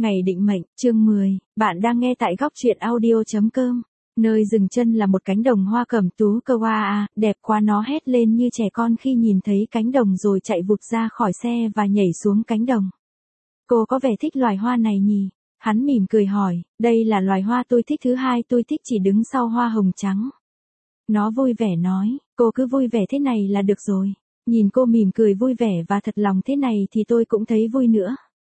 Ngày định mệnh, chương 10, bạn đang nghe tại góc truyện audio.com. Nơi dừng chân là một cánh đồng hoa cẩm tú kawaii, đẹp quá, nó hét lên như trẻ con khi nhìn thấy cánh đồng rồi chạy vụt ra khỏi xe và nhảy xuống cánh đồng. Cô có vẻ thích loài hoa này nhỉ? Hắn mỉm cười hỏi, đây là loài hoa tôi thích thứ hai, tôi thích chỉ đứng sau hoa hồng trắng. Nó vui vẻ nói, cô cứ vui vẻ thế này là được rồi. Nhìn cô mỉm cười vui vẻ và thật lòng thế này thì tôi cũng thấy vui nữa.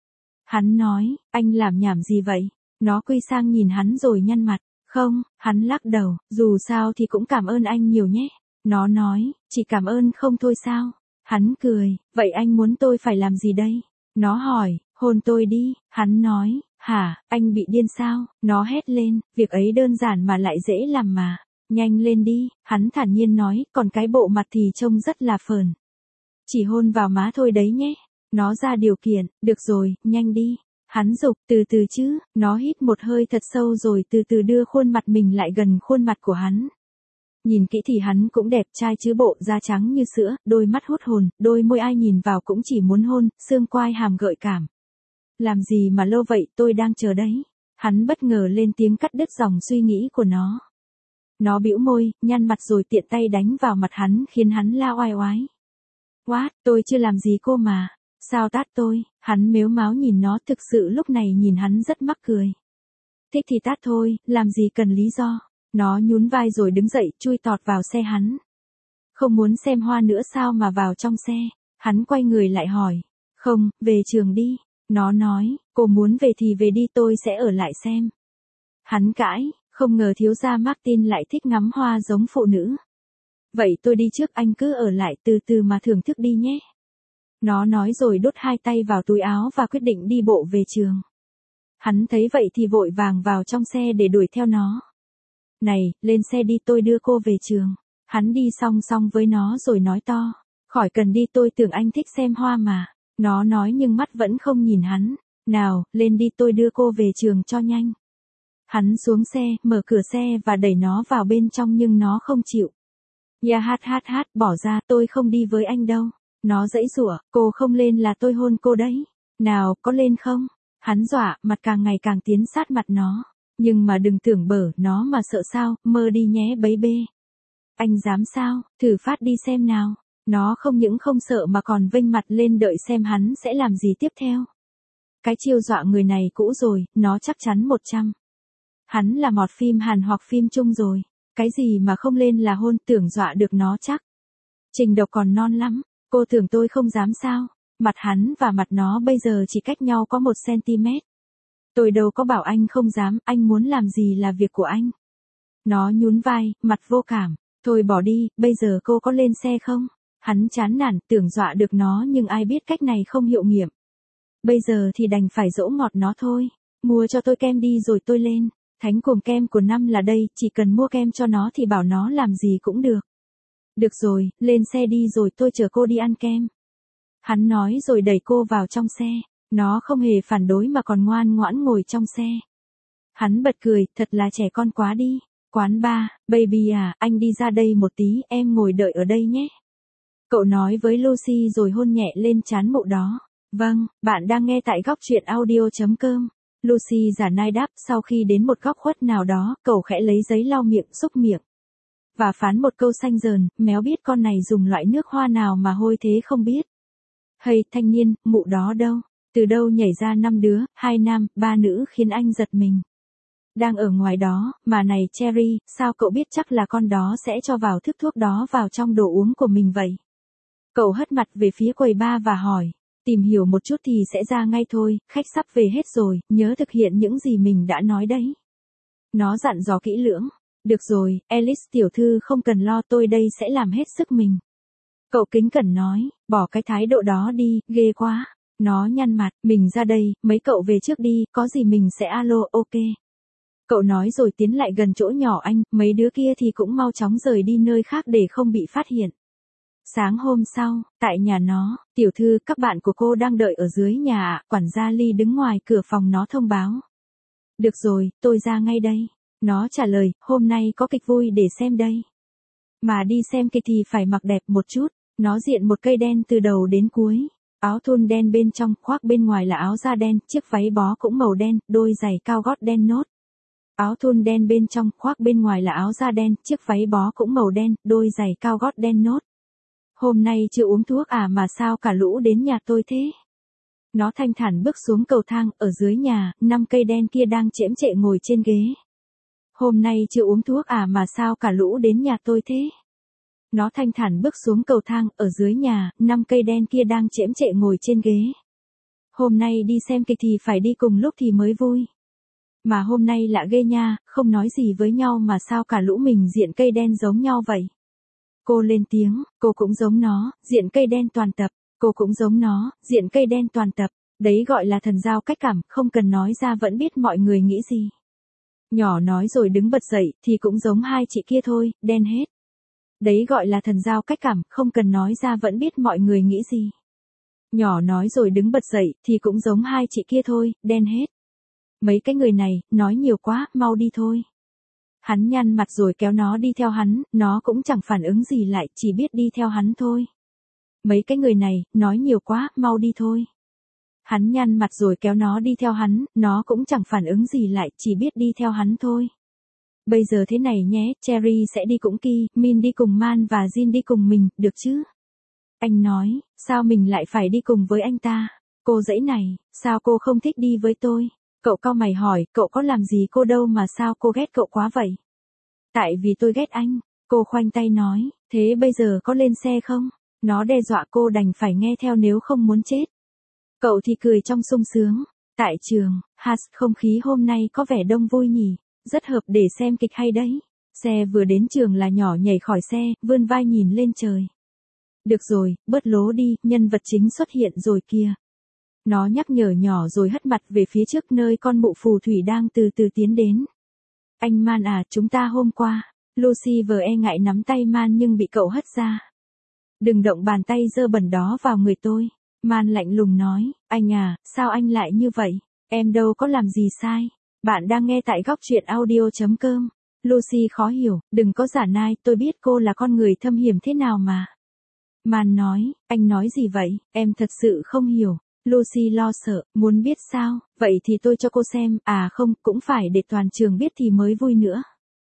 Hắn nói, anh làm nhảm gì vậy? Nó quay sang nhìn hắn rồi nhăn mặt. Không, hắn lắc đầu, dù sao thì cũng cảm ơn anh nhiều nhé. Nó nói, chỉ cảm ơn không thôi sao? Hắn cười, vậy anh muốn tôi phải làm gì đây? Nó hỏi, hôn tôi đi. Hắn nói, hả, anh bị điên sao? Nó hét lên, việc ấy đơn giản mà lại dễ làm mà. Nhanh lên đi, hắn thản nhiên nói, còn cái bộ mặt thì trông rất là phờn. Chỉ hôn vào má thôi đấy nhé. Nó ra điều kiện, được rồi, nhanh đi. Hắn giục, từ từ chứ. Nó hít một hơi thật sâu rồi từ từ đưa khuôn mặt mình lại gần khuôn mặt của hắn. Nhìn kỹ thì hắn cũng đẹp trai chứ, bộ da trắng như sữa, đôi mắt hút hồn, đôi môi ai nhìn vào cũng chỉ muốn hôn, xương quai hàm gợi cảm. Làm gì mà lâu vậy, tôi đang chờ đấy. Hắn bất ngờ lên tiếng cắt đứt dòng suy nghĩ của nó. Nó bĩu môi, nhăn mặt rồi tiện tay đánh vào mặt hắn khiến hắn la oai oái. What, tôi chưa làm gì cô mà. Sao tát tôi? Hắn mếu máo nhìn nó, thực sự lúc này nhìn hắn rất mắc cười. Thích thì tát thôi, làm gì cần lý do. Nó nhún vai rồi đứng dậy, chui tọt vào xe hắn. Không muốn xem hoa nữa sao mà vào trong xe? Hắn quay người lại hỏi. Không, về trường đi. Nó nói, cô muốn về thì về đi, tôi sẽ ở lại xem. Hắn cãi, không ngờ thiếu gia Martin lại thích ngắm hoa giống phụ nữ. Vậy tôi đi trước, anh cứ ở lại từ từ mà thưởng thức đi nhé. Nó nói rồi đút hai tay vào túi áo và quyết định đi bộ về trường. Hắn thấy vậy thì vội vàng vào trong xe để đuổi theo nó. Này, lên xe đi, tôi đưa cô về trường. Hắn đi song song với nó rồi nói to. Khỏi cần đi, tôi tưởng anh thích xem hoa mà. Nó nói nhưng mắt vẫn không nhìn hắn. Nào, lên đi, tôi đưa cô về trường cho nhanh. Hắn xuống xe, mở cửa xe và đẩy nó vào bên trong nhưng nó không chịu. Ya hát, bỏ ra, tôi không đi với anh đâu. Nó giãy giụa, cô không lên là tôi hôn cô đấy. Nào, có lên không? Hắn dọa, mặt càng ngày càng tiến sát mặt nó. Nhưng mà đừng tưởng bở nó mà sợ sao, mơ đi nhé bấy bê. Anh dám sao, thử phát đi xem nào. Nó không những không sợ mà còn vênh mặt lên đợi xem hắn sẽ làm gì tiếp theo. Cái chiêu dọa người này cũ rồi, nó chắc chắn 100. Hắn là mọt phim Hàn hoặc phim Trung rồi. Cái gì mà không lên là hôn, tưởng dọa được nó chắc. Trình Độc còn non lắm. Cô tưởng tôi không dám sao? Mặt hắn và mặt nó bây giờ chỉ cách nhau có 1 cm. Tôi đâu có bảo anh không dám, anh muốn làm gì là việc của anh. Nó nhún vai, mặt vô cảm. Thôi bỏ đi, bây giờ cô có lên xe không? Hắn chán nản, tưởng dọa được nó nhưng ai biết cách này không hiệu nghiệm. Bây giờ thì đành phải dỗ ngọt nó thôi. Mua cho tôi kem đi rồi tôi lên. Thánh cuồng kem của năm là đây, chỉ cần mua kem cho nó thì bảo nó làm gì cũng được. Được rồi, lên xe đi rồi tôi chở cô đi ăn kem. Hắn nói rồi đẩy cô vào trong xe. Nó không hề phản đối mà còn ngoan ngoãn ngồi trong xe. Hắn bật cười, thật là trẻ con quá đi. Quán bar, baby à, anh đi ra đây một tí, em ngồi đợi ở đây nhé. Cậu nói với Lucy rồi hôn nhẹ lên trán mụ đó. Vâng, bạn đang nghe tại góc truyện audio.com. Lucy giả nai đáp, sau khi đến một góc khuất nào đó, cậu khẽ lấy giấy lau miệng, xúc miệng. Và phán một câu xanh dờn, méo biết con này dùng loại nước hoa nào mà hôi thế không biết. Hay thanh niên, mụ đó đâu? Từ đâu nhảy ra 5 đứa, 2 nam, 3 nữ khiến anh giật mình. Đang ở ngoài đó, mà này Cherry, sao cậu biết chắc là con đó sẽ cho vào thức thuốc đó vào trong đồ uống của mình vậy? Cậu hất mặt về phía quầy bar và hỏi. Tìm hiểu một chút thì sẽ ra ngay thôi, khách sắp về hết rồi, nhớ thực hiện những gì mình đã nói đấy. Nó dặn dò kỹ lưỡng. Được rồi, Alice tiểu thư không cần lo, tôi đây sẽ làm hết sức mình. Cậu kính cẩn nói, bỏ cái thái độ đó đi, ghê quá. Nó nhăn mặt, mình ra đây, mấy cậu về trước đi, có gì mình sẽ alo, ok. Cậu nói rồi tiến lại gần chỗ nhỏ anh, mấy đứa kia thì cũng mau chóng rời đi nơi khác để không bị phát hiện. Sáng hôm sau, tại nhà nó, tiểu thư, các bạn của cô đang đợi ở dưới nhà ạ, quản gia Ly đứng ngoài cửa phòng nó thông báo. Được rồi, tôi ra ngay đây. Nó trả lời, hôm nay có kịch vui để xem đây. Mà đi xem kịch thì phải mặc đẹp một chút. Nó diện một cây đen từ đầu đến cuối. Áo thun đen bên trong, khoác bên ngoài là áo da đen, chiếc váy bó cũng màu đen, đôi giày cao gót đen nốt. Áo thun đen bên trong, khoác bên ngoài là áo da đen, chiếc váy bó cũng màu đen, đôi giày cao gót đen nốt. Hôm nay chưa uống thuốc à mà sao cả lũ đến nhà tôi thế? Nó thanh thản bước xuống cầu thang, ở dưới nhà, 5 cây đen kia đang chễm chệ ngồi trên ghế. Hôm nay chưa uống thuốc à mà sao cả lũ đến nhà tôi thế? Nó thanh thản bước xuống cầu thang, ở dưới nhà, 5 cây đen kia đang chễm chệ ngồi trên ghế. Hôm nay đi xem kịch thì phải đi cùng lúc thì mới vui. Mà hôm nay lạ ghê nha, không nói gì với nhau mà sao cả lũ mình diện cây đen giống nhau vậy? Cô lên tiếng, cô cũng giống nó, diện cây đen toàn tập. Cô cũng giống nó, diện cây đen toàn tập. Đấy gọi là thần giao cách cảm, không cần nói ra vẫn biết mọi người nghĩ gì. Nhỏ nói rồi đứng bật dậy, thì cũng giống hai chị kia thôi, đen hết. Đấy gọi là thần giao cách cảm, không cần nói ra vẫn biết mọi người nghĩ gì. Nhỏ nói rồi đứng bật dậy, thì cũng giống hai chị kia thôi, đen hết. Mấy cái người này, nói nhiều quá, mau đi thôi. Hắn nhăn mặt rồi kéo nó đi theo hắn, nó cũng chẳng phản ứng gì lại, chỉ biết đi theo hắn thôi. Mấy cái người này, nói nhiều quá, mau đi thôi. Hắn nhăn mặt rồi kéo nó đi theo hắn, nó cũng chẳng phản ứng gì lại, chỉ biết đi theo hắn thôi. Bây giờ thế này nhé, Cherry sẽ đi cùng Ki, Min đi cùng Man và Jin đi cùng mình, được chứ? Anh nói, sao mình lại phải đi cùng với anh ta? Cô dãy này, sao cô không thích đi với tôi? Cậu cau mày hỏi, cậu có làm gì cô đâu mà sao cô ghét cậu quá vậy? Tại vì tôi ghét anh. Cô khoanh tay nói, thế bây giờ có lên xe không? Nó đe dọa cô đành phải nghe theo nếu không muốn chết. Cậu thì cười trong sung sướng. Tại trường, không khí hôm nay có vẻ đông vui nhỉ, rất hợp để xem kịch hay đấy. Xe vừa đến trường là nhỏ nhảy khỏi xe, vươn vai nhìn lên trời. Được rồi, bớt lố đi, nhân vật chính xuất hiện rồi kìa. Nó nhắc nhở nhỏ rồi hất mặt về phía trước nơi con mụ phù thủy đang từ từ tiến đến. Anh Man à, chúng ta hôm qua. Lucy vừa e ngại nắm tay Man nhưng bị cậu hất ra. Đừng động bàn tay dơ bẩn đó vào người tôi. Man lạnh lùng nói, anh à, sao anh lại như vậy? Em đâu có làm gì sai. Bạn đang nghe tại góc truyện audio.com. Lucy khó hiểu, đừng có giả nai, tôi biết cô là con người thâm hiểm thế nào mà. Man nói, anh nói gì vậy, em thật sự không hiểu. Lucy lo sợ, muốn biết sao, vậy thì tôi cho cô xem, à không, cũng phải để toàn trường biết thì mới vui nữa.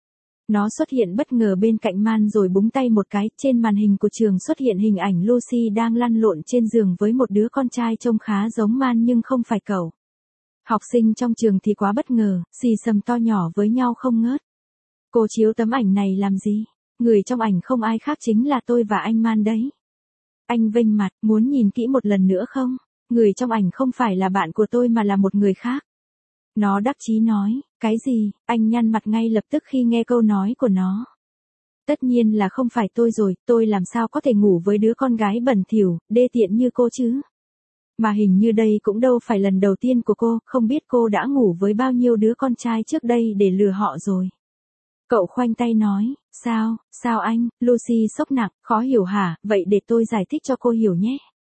Nó xuất hiện bất ngờ bên cạnh Man rồi búng tay một cái, trên màn hình của trường xuất hiện hình ảnh Lucy đang lăn lộn trên giường với một đứa con trai trông khá giống Man nhưng không phải cậu. Học sinh trong trường thì quá bất ngờ, xì xầm to nhỏ với nhau không ngớt. Cô chiếu tấm ảnh này làm gì? Người trong ảnh không ai khác chính là tôi và anh Man đấy. Anh vênh mặt, muốn nhìn kỹ một lần nữa không? Người trong ảnh không phải là bạn của tôi mà là một người khác. Nó đắc chí nói, cái gì? Anh nhăn mặt ngay lập tức khi nghe câu nói của nó. Tất nhiên là không phải tôi rồi, tôi làm sao có thể ngủ với đứa con gái bẩn thỉu, đê tiện như cô chứ? Mà hình như đây cũng đâu phải lần đầu tiên của cô, không biết cô đã ngủ với bao nhiêu đứa con trai trước đây để lừa họ rồi. Cậu khoanh tay nói, sao anh, Lucy sốc nặng, khó hiểu hả, vậy để tôi giải thích cho cô hiểu nhé.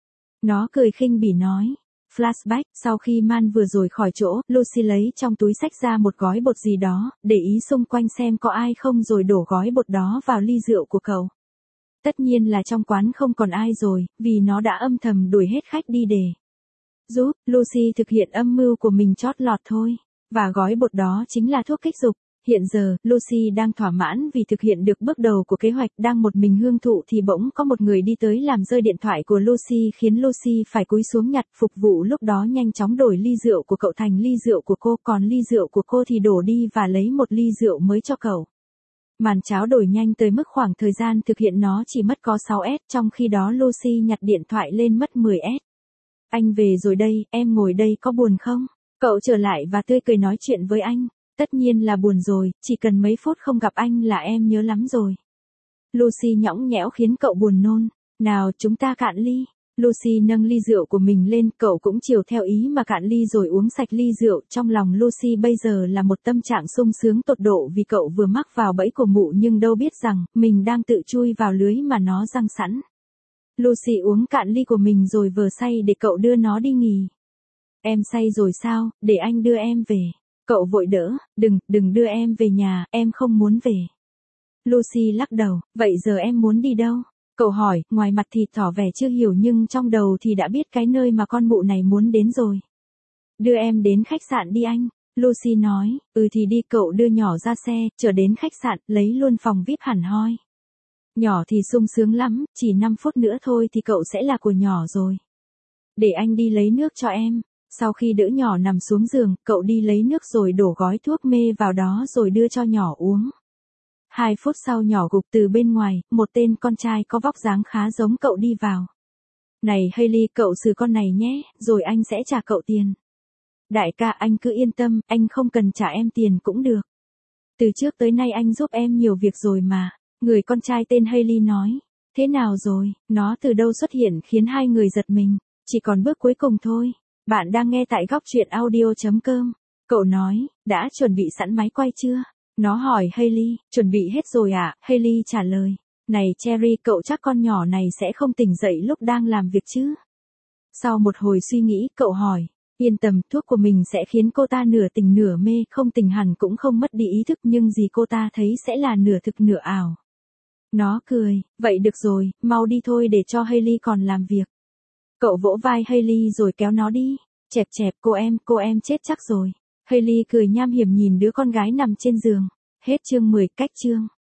Nó cười khinh bỉ nói. Flashback, sau khi Man vừa rồi khỏi chỗ, Lucy lấy trong túi xách ra một gói bột gì đó, để ý xung quanh xem có ai không rồi đổ gói bột đó vào ly rượu của cậu. Tất nhiên là trong quán không còn ai rồi, vì nó đã âm thầm đuổi hết khách đi để giúp Lucy thực hiện âm mưu của mình chót lọt thôi. Và gói bột đó chính là thuốc kích dục. Hiện giờ, Lucy đang thỏa mãn vì thực hiện được bước đầu của kế hoạch, đang một mình hưởng thụ thì bỗng có một người đi tới làm rơi điện thoại của Lucy khiến Lucy phải cúi xuống nhặt. Phục vụ lúc đó nhanh chóng đổi ly rượu của cậu thành ly rượu của cô, còn ly rượu của cô thì đổ đi và lấy một ly rượu mới cho cậu. Màn tráo đổi nhanh tới mức khoảng thời gian thực hiện nó chỉ mất có 6s, trong khi đó Lucy nhặt điện thoại lên mất 10s. Anh về rồi đây, em ngồi đây có buồn không? Cậu trở lại và tươi cười nói chuyện với anh. Tất nhiên là buồn rồi, chỉ cần mấy phút không gặp anh là em nhớ lắm rồi. Lucy nhõng nhẽo khiến cậu buồn nôn. Nào chúng ta cạn ly. Lucy nâng ly rượu của mình lên, cậu cũng chiều theo ý mà cạn ly rồi uống sạch ly rượu. Trong lòng Lucy bây giờ là một tâm trạng sung sướng tột độ vì cậu vừa mắc vào bẫy của mụ nhưng đâu biết rằng, mình đang tự chui vào lưới mà nó giăng sẵn. Lucy uống cạn ly của mình rồi vừa say để cậu đưa nó đi nghỉ. Em say rồi sao, để anh đưa em về. Cậu vội đỡ, đừng đưa em về nhà, em không muốn về. Lucy lắc đầu, vậy giờ em muốn đi đâu? Cậu hỏi, ngoài mặt thì tỏ vẻ chưa hiểu nhưng trong đầu thì đã biết cái nơi mà con mụ này muốn đến rồi. Đưa em đến khách sạn đi anh. Lucy nói, thì đi. Cậu đưa nhỏ ra xe, chở đến khách sạn, lấy luôn phòng VIP hẳn hoi. Nhỏ thì sung sướng lắm, chỉ 5 phút nữa thôi thì cậu sẽ là của nhỏ rồi. Để anh đi lấy nước cho em. Sau khi đỡ nhỏ nằm xuống giường, cậu đi lấy nước rồi đổ gói thuốc mê vào đó rồi đưa cho nhỏ uống. 2 phút sau nhỏ gục từ bên ngoài, một tên con trai có vóc dáng khá giống cậu đi vào. Này Hailey, cậu xử con này nhé, rồi anh sẽ trả cậu tiền. Đại ca, anh cứ yên tâm, anh không cần trả em tiền cũng được. Từ trước tới nay anh giúp em nhiều việc rồi mà. Người con trai tên Hailey nói. Thế nào rồi, nó từ đâu xuất hiện khiến hai người giật mình. Chỉ còn bước cuối cùng thôi. Bạn đang nghe tại góc truyện audio.com. Cậu nói, đã chuẩn bị sẵn máy quay chưa? Nó hỏi Hailey, chuẩn bị hết rồi ạ? Hailey trả lời. Này Cherry, cậu chắc con nhỏ này sẽ không tỉnh dậy lúc đang làm việc chứ? Sau một hồi suy nghĩ, cậu hỏi. Yên tâm, thuốc của mình sẽ khiến cô ta nửa tỉnh nửa mê, không tỉnh hẳn cũng không mất đi ý thức nhưng gì cô ta thấy sẽ là nửa thực nửa ảo. Nó cười, vậy được rồi, mau đi thôi để cho Hailey còn làm việc. Cậu vỗ vai Hailey rồi kéo nó đi. Chẹp chẹp, cô em chết chắc rồi. Hailey cười nham hiểm nhìn đứa con gái nằm trên giường. Hết chương 10, cách chương.